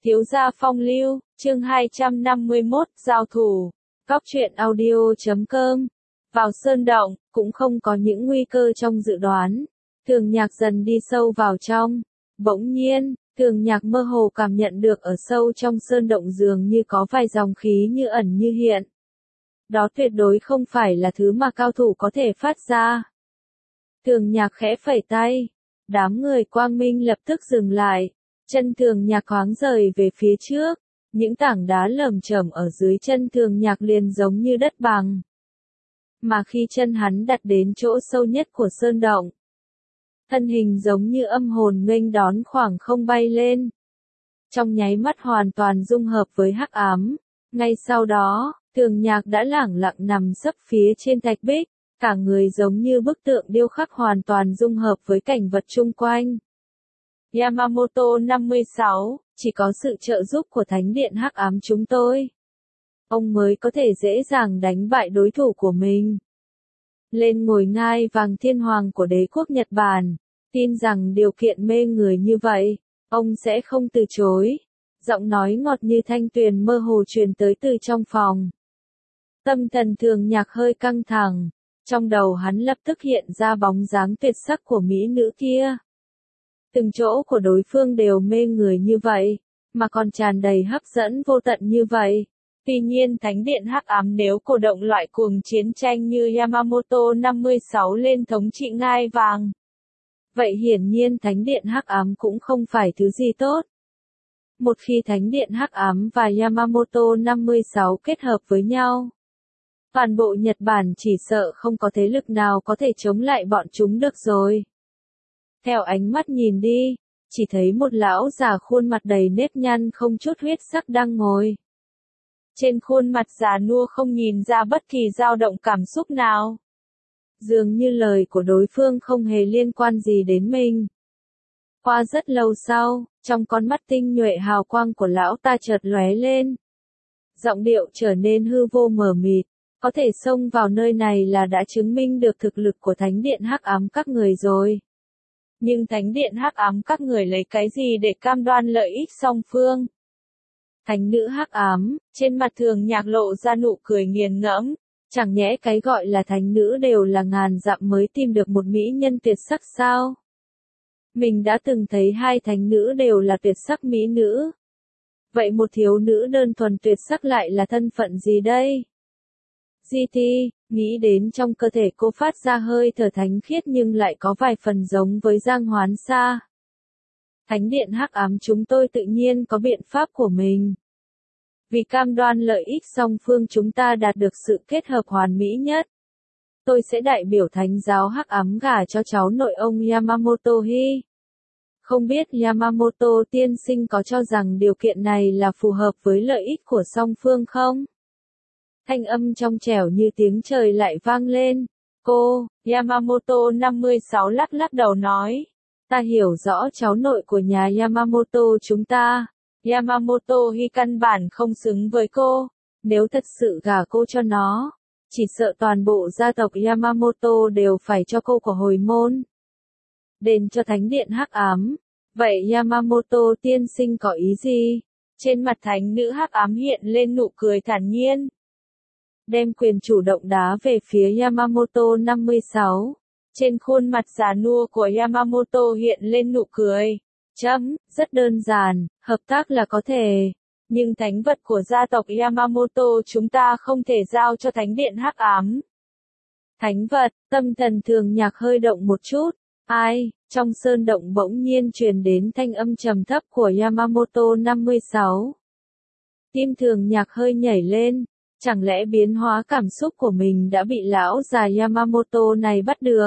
Thiếu gia phong lưu, chương 251, giao thủ. Cóc truyện audio.com. Vào sơn động, cũng không có những nguy cơ trong dự đoán. Thường Nhạc dần đi sâu vào trong. Bỗng nhiên, Thường Nhạc mơ hồ cảm nhận được ở sâu trong sơn động dường như có vài dòng khí như ẩn như hiện. Đó tuyệt đối không phải là thứ mà cao thủ có thể phát ra. Thường Nhạc khẽ phẩy tay. Đám người quang minh lập tức dừng lại. Chân Thường Nhạc thoáng rời về phía trước, những tảng đá lởm chởm ở dưới chân Thường Nhạc liền giống như đất bằng. Mà khi chân hắn đặt đến chỗ sâu nhất của sơn động, thân hình giống như âm hồn nghênh đón khoảng không bay lên. Trong nháy mắt hoàn toàn dung hợp với hắc ám, ngay sau đó, Thường Nhạc đã lẳng lặng nằm sấp phía trên thạch bích, cả người giống như bức tượng điêu khắc hoàn toàn dung hợp với cảnh vật chung quanh. Yamamoto 56, chỉ có sự trợ giúp của Thánh điện Hắc ám chúng tôi, ông mới có thể dễ dàng đánh bại đối thủ của mình. Lên ngồi ngai vàng thiên hoàng của đế quốc Nhật Bản, tin rằng điều kiện mê người như vậy, ông sẽ không từ chối. Giọng nói ngọt như thanh tuyền mơ hồ truyền tới từ trong phòng. Tâm thần Thường Nhạc hơi căng thẳng, trong đầu hắn lập tức hiện ra bóng dáng tuyệt sắc của mỹ nữ kia. Từng chỗ của đối phương đều mê người như vậy, mà còn tràn đầy hấp dẫn vô tận như vậy. Tuy nhiên Thánh điện Hắc ám nếu cổ động loại cuồng chiến tranh như Yamamoto 56 lên thống trị ngai vàng, vậy hiển nhiên Thánh điện Hắc ám cũng không phải thứ gì tốt. Một khi Thánh điện Hắc ám và Yamamoto 56 kết hợp với nhau, toàn bộ Nhật Bản chỉ sợ không có thế lực nào có thể chống lại bọn chúng được rồi. Theo ánh mắt nhìn đi, chỉ thấy một lão già khuôn mặt đầy nếp nhăn không chút huyết sắc đang ngồi. Trên khuôn mặt già nua không nhìn ra bất kỳ dao động cảm xúc nào. Dường như lời của đối phương không hề liên quan gì đến mình. Qua rất lâu sau, trong con mắt tinh nhuệ hào quang của lão ta chợt lóe lên. Giọng điệu trở nên hư vô mờ mịt, có thể xông vào nơi này là đã chứng minh được thực lực của Thánh điện Hắc ám các người rồi. Nhưng Thánh điện Hắc ám các người lấy cái gì để cam đoan lợi ích song phương? Thánh nữ Hắc ám, trên mặt Thường Nhạc lộ ra nụ cười nghiền ngẫm, chẳng nhẽ cái gọi là thánh nữ đều là ngàn dặm mới tìm được một mỹ nhân tuyệt sắc sao? Mình đã từng thấy hai thánh nữ đều là tuyệt sắc mỹ nữ. Vậy một thiếu nữ đơn thuần tuyệt sắc lại là thân phận gì đây? GT, nghĩ đến trong cơ thể cô phát ra hơi thở thánh khiết nhưng lại có vài phần giống với Giang Hoán Sa. Thánh điện Hắc ám chúng tôi tự nhiên có biện pháp của mình. Vì cam đoan lợi ích song phương chúng ta đạt được sự kết hợp hoàn mỹ nhất, tôi sẽ đại biểu Thánh giáo Hắc ám gả cho cháu nội ông Yamamoto Hi. Không biết Yamamoto tiên sinh có cho rằng điều kiện này là phù hợp với lợi ích của song phương không? Thanh âm trong trẻo như tiếng trời lại vang lên. Cô, Yamamoto 56 lắc lắc đầu nói. Ta hiểu rõ cháu nội của nhà Yamamoto chúng ta. Yamamoto Hi căn bản không xứng với cô. Nếu thật sự gả cô cho nó, chỉ sợ toàn bộ gia tộc Yamamoto đều phải cho cô của hồi môn. Đền cho Thánh điện Hắc ám. Vậy Yamamoto tiên sinh có ý gì? Trên mặt thánh nữ Hắc ám hiện lên nụ cười thản nhiên. Đem quyền chủ động đá về phía Yamamoto 56. Trên khuôn mặt già nua của Yamamoto hiện lên nụ cười. Rất đơn giản, hợp tác là có thể. Nhưng thánh vật của gia tộc Yamamoto chúng ta không thể giao cho Thánh điện Hắc ám. Thánh vật, tâm thần Thường Nhạc hơi động một chút. Ai, trong sơn động bỗng nhiên truyền đến thanh âm trầm thấp của Yamamoto 56. Tim Thường Nhạc hơi nhảy lên. Chẳng lẽ biến hóa cảm xúc của mình đã bị lão già Yamamoto này bắt được?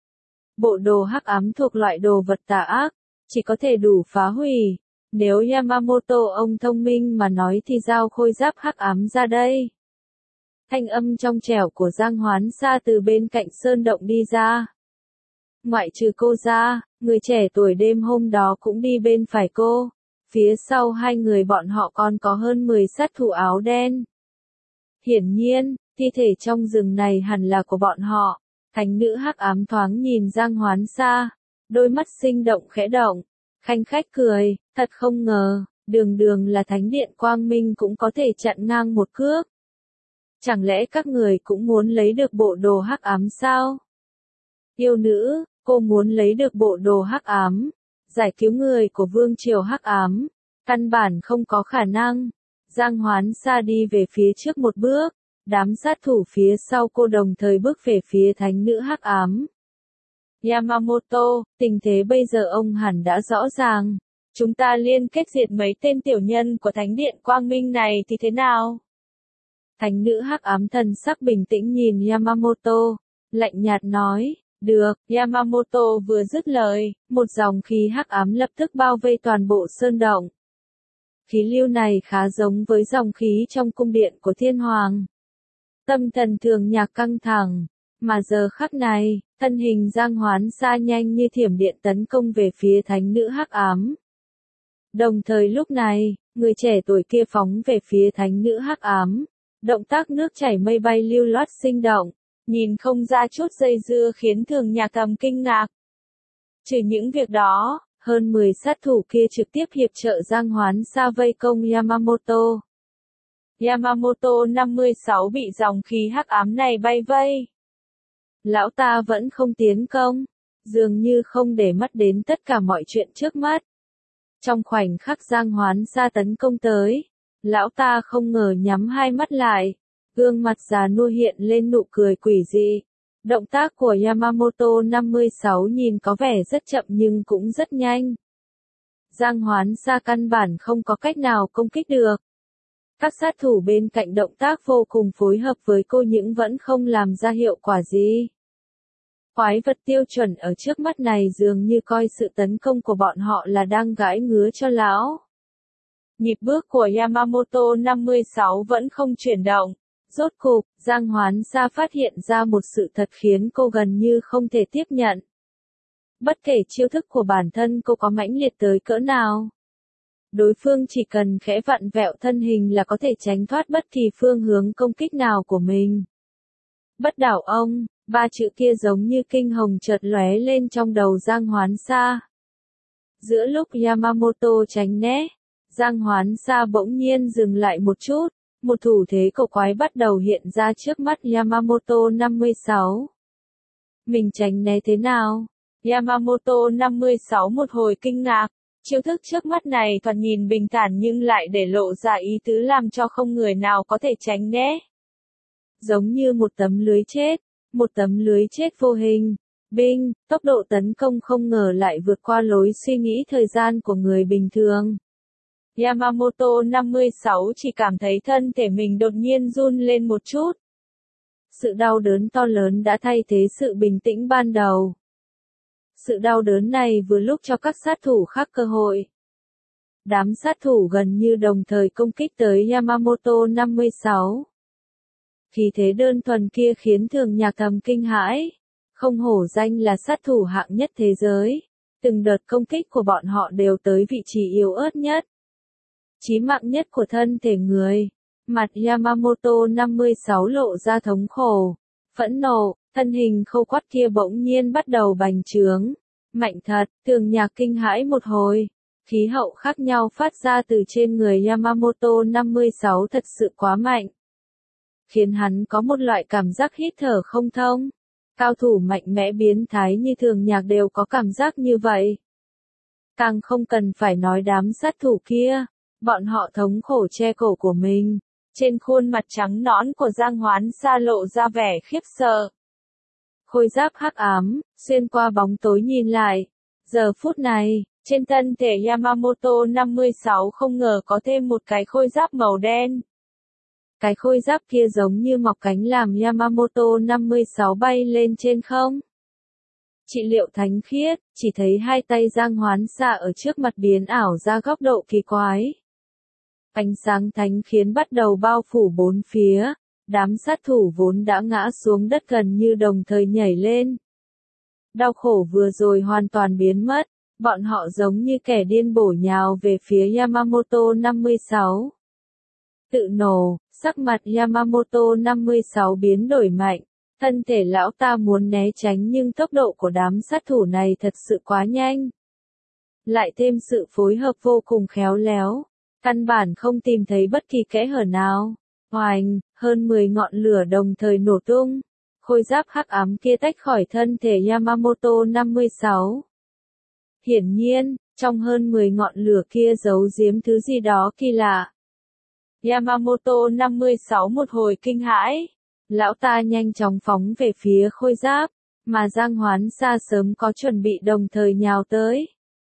Bộ đồ hắc ám thuộc loại đồ vật tà ác, chỉ có thể đủ phá hủy. Nếu Yamamoto ông thông minh mà nói thì giao khôi giáp hắc ám ra đây. Thanh âm trong trẻo của Giang Hoán Sa từ bên cạnh sơn động đi ra. Ngoại trừ cô ra, người trẻ tuổi đêm hôm đó cũng đi bên phải cô. Phía sau hai người bọn họ còn có hơn 10 sát thủ áo đen. Hiển nhiên, thi thể trong rừng này hẳn là của bọn họ. Thánh nữ Hắc ám thoáng nhìn Giang Hoán Sa, đôi mắt sinh động khẽ động, khanh khách cười, thật không ngờ, Đường đường là thánh điện quang minh cũng có thể chặn ngang một cước. Chẳng lẽ các người cũng muốn lấy được bộ đồ hắc ám sao? Yêu nữ, cô muốn lấy được bộ đồ hắc ám, giải cứu người của vương triều hắc ám, căn bản không có khả năng. Giang Hoán Sa đi về phía trước một bước, đám sát thủ phía sau cô đồng thời bước về phía thánh nữ hắc ám. Yamamoto, tình thế bây giờ ông hẳn đã rõ ràng. Chúng ta liên kết diệt mấy tên tiểu nhân của thánh điện quang minh này thì thế nào? Thánh nữ hắc ám thần sắc bình tĩnh nhìn Yamamoto, lạnh nhạt nói, được. Yamamoto vừa dứt lời, một dòng khí hắc ám lập tức bao vây toàn bộ sơn động. Khí lưu này khá giống với dòng khí trong cung điện của thiên hoàng. Tâm thần Thường Nhạc căng thẳng, mà giờ khắc này, thân hình Giang Hoán Sa nhanh như thiểm điện tấn công về phía thánh nữ hắc ám. Đồng thời lúc này, người trẻ tuổi kia phóng về phía thánh nữ hắc ám, động tác nước chảy mây bay lưu loát sinh động, nhìn không ra chút dây dưa khiến Thường Nhạc thầm kinh ngạc. Trừ những việc đó, hơn 10 sát thủ kia trực tiếp hiệp trợ Giang Hoán Sa vây công Yamamoto. Yamamoto 56 bị dòng khí hắc ám này bay vây. Lão ta vẫn không tiến công, dường như không để mắt đến tất cả mọi chuyện trước mắt. Trong khoảnh khắc Giang Hoán Sa tấn công tới, lão ta không ngờ nhắm hai mắt lại, gương mặt già nua hiện lên nụ cười quỷ dị. Động tác của Yamamoto 56 nhìn có vẻ rất chậm nhưng cũng rất nhanh. Giang Hoán Sa căn bản không có cách nào công kích được. Các sát thủ bên cạnh động tác vô cùng phối hợp với cô nhưng vẫn không làm ra hiệu quả gì. Quái vật tiêu chuẩn ở trước mắt này dường như coi sự tấn công của bọn họ là đang gãi ngứa cho lão. Nhịp bước của Yamamoto 56 vẫn không chuyển động. Rốt cục, Giang Hoán Sa phát hiện ra một sự thật khiến cô gần như không thể tiếp nhận. Bất kể chiêu thức của bản thân cô có mãnh liệt tới cỡ nào, đối phương chỉ cần khẽ vặn vẹo thân hình là có thể tránh thoát bất kỳ phương hướng công kích nào của mình. Bất đảo ông, ba chữ kia giống như kinh hồng chợt lóe lên trong đầu Giang Hoán Sa. Giữa lúc Yamamoto tránh né, Giang Hoán Sa bỗng nhiên dừng lại một chút. Một thủ thế cổ quái bắt đầu hiện ra trước mắt Yamamoto 56. Mình tránh né thế nào? Yamamoto 56 một hồi kinh ngạc. Chiêu thức trước mắt này thoạt nhìn bình thản nhưng lại để lộ ra ý tứ làm cho không người nào có thể tránh né. Giống như một tấm lưới chết vô hình. Binh, tốc độ tấn công không ngờ lại vượt qua lối suy nghĩ thời gian của người bình thường. Yamamoto 56 chỉ cảm thấy thân thể mình đột nhiên run lên một chút. Sự đau đớn to lớn đã thay thế sự bình tĩnh ban đầu. Sự đau đớn này vừa lúc cho các sát thủ khác cơ hội. Đám sát thủ gần như đồng thời công kích tới Yamamoto 56. Khí thế đơn thuần kia khiến Thường Nhạc thầm kinh hãi. Không hổ danh là sát thủ hạng nhất thế giới. Từng đợt công kích của bọn họ đều tới vị trí yếu ớt nhất, chí mạng nhất của thân thể người. Mặt Yamamoto 56 lộ ra thống khổ, phẫn nộ, thân hình khâu quắt kia bỗng nhiên bắt đầu bành trướng. Mạnh thật, Thường Nhạc kinh hãi một hồi. Khí hậu khác nhau phát ra từ trên người Yamamoto 56 thật sự quá mạnh, khiến hắn có một loại cảm giác hít thở không thông. Cao thủ mạnh mẽ biến thái như Thường Nhạc đều có cảm giác như vậy. Càng không cần phải nói đám sát thủ kia. Bọn họ thống khổ che cổ của mình. Trên khuôn mặt trắng nõn của Giang Hoán Sa lộ ra vẻ khiếp sợ. Khôi giáp hắc ám, xuyên qua bóng tối nhìn lại. Giờ phút này, trên thân thể Yamamoto 56 không ngờ có thêm một cái khôi giáp màu đen. Cái khôi giáp kia giống như mọc cánh làm Yamamoto 56 bay lên trên không. Trị liệu thánh khiết, chỉ thấy hai tay Giang Hoán Sa ở trước mặt biến ảo ra góc độ kỳ quái. Ánh sáng thánh khiến bắt đầu bao phủ bốn phía, đám sát thủ vốn đã ngã xuống đất gần như đồng thời nhảy lên. Đau khổ vừa rồi hoàn toàn biến mất, bọn họ giống như kẻ điên bổ nhào về phía Yamamoto 56. Tự nổ, sắc mặt Yamamoto 56 biến đổi mạnh, thân thể lão ta muốn né tránh nhưng tốc độ của đám sát thủ này thật sự quá nhanh. Lại thêm sự phối hợp vô cùng khéo léo. Căn bản không tìm thấy bất kỳ kẽ hở nào. Oành, hơn 10 ngọn lửa đồng thời nổ tung. Khôi giáp hắc ám kia tách khỏi thân thể Yamamoto 56. Hiển nhiên, trong hơn 10 ngọn lửa kia giấu giếm thứ gì đó kỳ lạ. Yamamoto 56 một hồi kinh hãi. Lão ta nhanh chóng phóng về phía khôi giáp, mà Giang Hoán Sa sớm có chuẩn bị đồng thời nhào tới.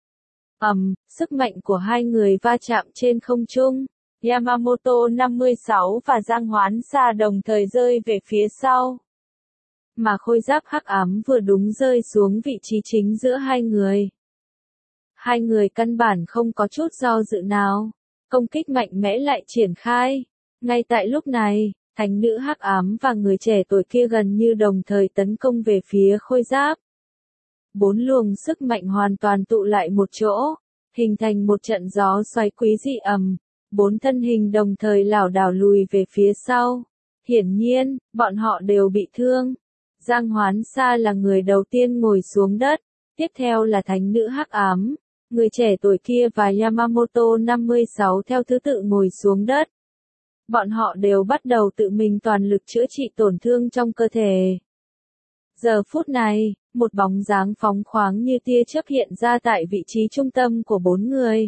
Sức mạnh của hai người va chạm trên không trung. Yamamoto 56 và Giang Hoán Sa đồng thời rơi về phía sau. Mà khôi giáp hắc ám vừa đúng rơi xuống vị trí chính giữa hai người. Hai người căn bản không có chút do dự nào. Công kích mạnh mẽ lại triển khai. Ngay tại lúc này, thánh nữ hắc ám và người trẻ tuổi kia gần như đồng thời tấn công về phía khôi giáp. 4 luồng sức mạnh hoàn toàn tụ lại một chỗ, hình thành một trận gió xoáy quý dị ầm. 4 thân hình đồng thời lảo đảo lùi về phía sau. Hiển nhiên, bọn họ đều bị thương. Giang Hoán Sa là người đầu tiên ngồi xuống đất, tiếp theo là thánh nữ hắc ám, người trẻ tuổi kia và Yamamoto 56 theo thứ tự ngồi xuống đất. Bọn họ đều bắt đầu tự mình toàn lực chữa trị tổn thương trong cơ thể. Giờ phút này, một bóng dáng phóng khoáng như tia chớp hiện ra tại vị trí trung tâm của 4 người.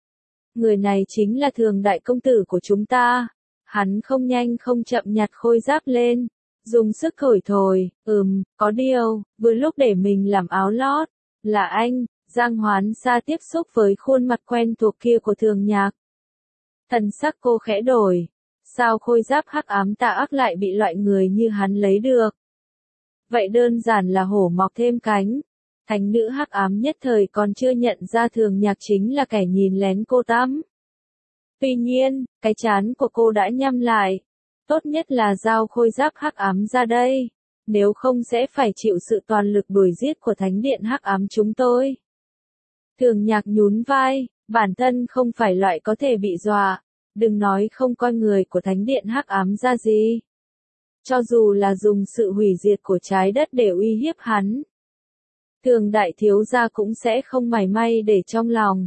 Người này chính là Thường đại công tử của chúng ta. Hắn không nhanh không chậm nhặt khôi giáp lên, dùng sức thổi thổi, có điều, vừa lúc để mình làm áo lót. Là anh. Giang Hoán Sa tiếp xúc với khuôn mặt quen thuộc kia của Thường Nhạc. Thần sắc cô khẽ đổi. Sao khôi giáp hắc ám tà ác lại bị loại người như hắn lấy được? Vậy đơn giản là hổ mọc thêm cánh. Thánh nữ hắc ám nhất thời còn chưa nhận ra Thường Nhạc chính là kẻ nhìn lén cô tắm. Tuy nhiên, cái trán của cô đã nhắm lại. Tốt nhất là giao khôi giáp hắc ám ra đây. Nếu không sẽ phải chịu sự toàn lực đuổi giết của thánh điện hắc ám chúng tôi. Thường Nhạc nhún vai, bản thân không phải loại có thể bị dọa. Đừng nói không coi người của thánh điện hắc ám ra gì. Cho dù là dùng sự hủy diệt của trái đất để uy hiếp hắn, Thường đại thiếu gia cũng sẽ không mảy may để trong lòng.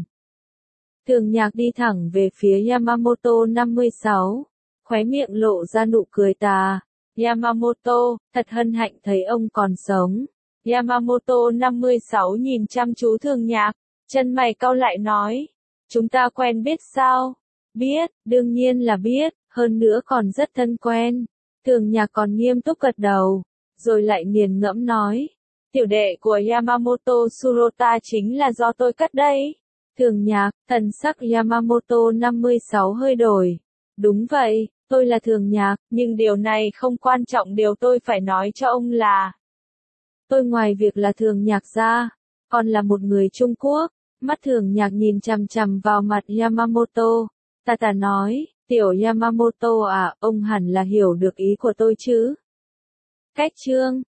Thường Nhạc đi thẳng về phía Yamamoto 56, khóe miệng lộ ra nụ cười tà. Yamamoto, thật hân hạnh thấy ông còn sống. Yamamoto 56 nhìn chăm chú Thường Nhạc, chân mày cau lại nói, chúng ta quen biết sao? Biết, đương nhiên là biết, hơn nữa còn rất thân quen. Thường Nhạc còn nghiêm túc gật đầu, rồi lại nghiền ngẫm nói, tiểu đệ của Yamamoto Surota chính là do tôi cất đấy. Thường Nhạc, thần sắc Yamamoto 56 hơi đổi. Đúng vậy, tôi là Thường Nhạc, nhưng điều này không quan trọng, điều tôi phải nói cho ông là tôi ngoài việc là Thường Nhạc ra, còn là một người Trung Quốc. Mắt Thường Nhạc nhìn chằm chằm vào mặt Yamamoto. Tà nói, tiểu Yamamoto à, ông hẳn là hiểu được ý của tôi chứ. Cách chương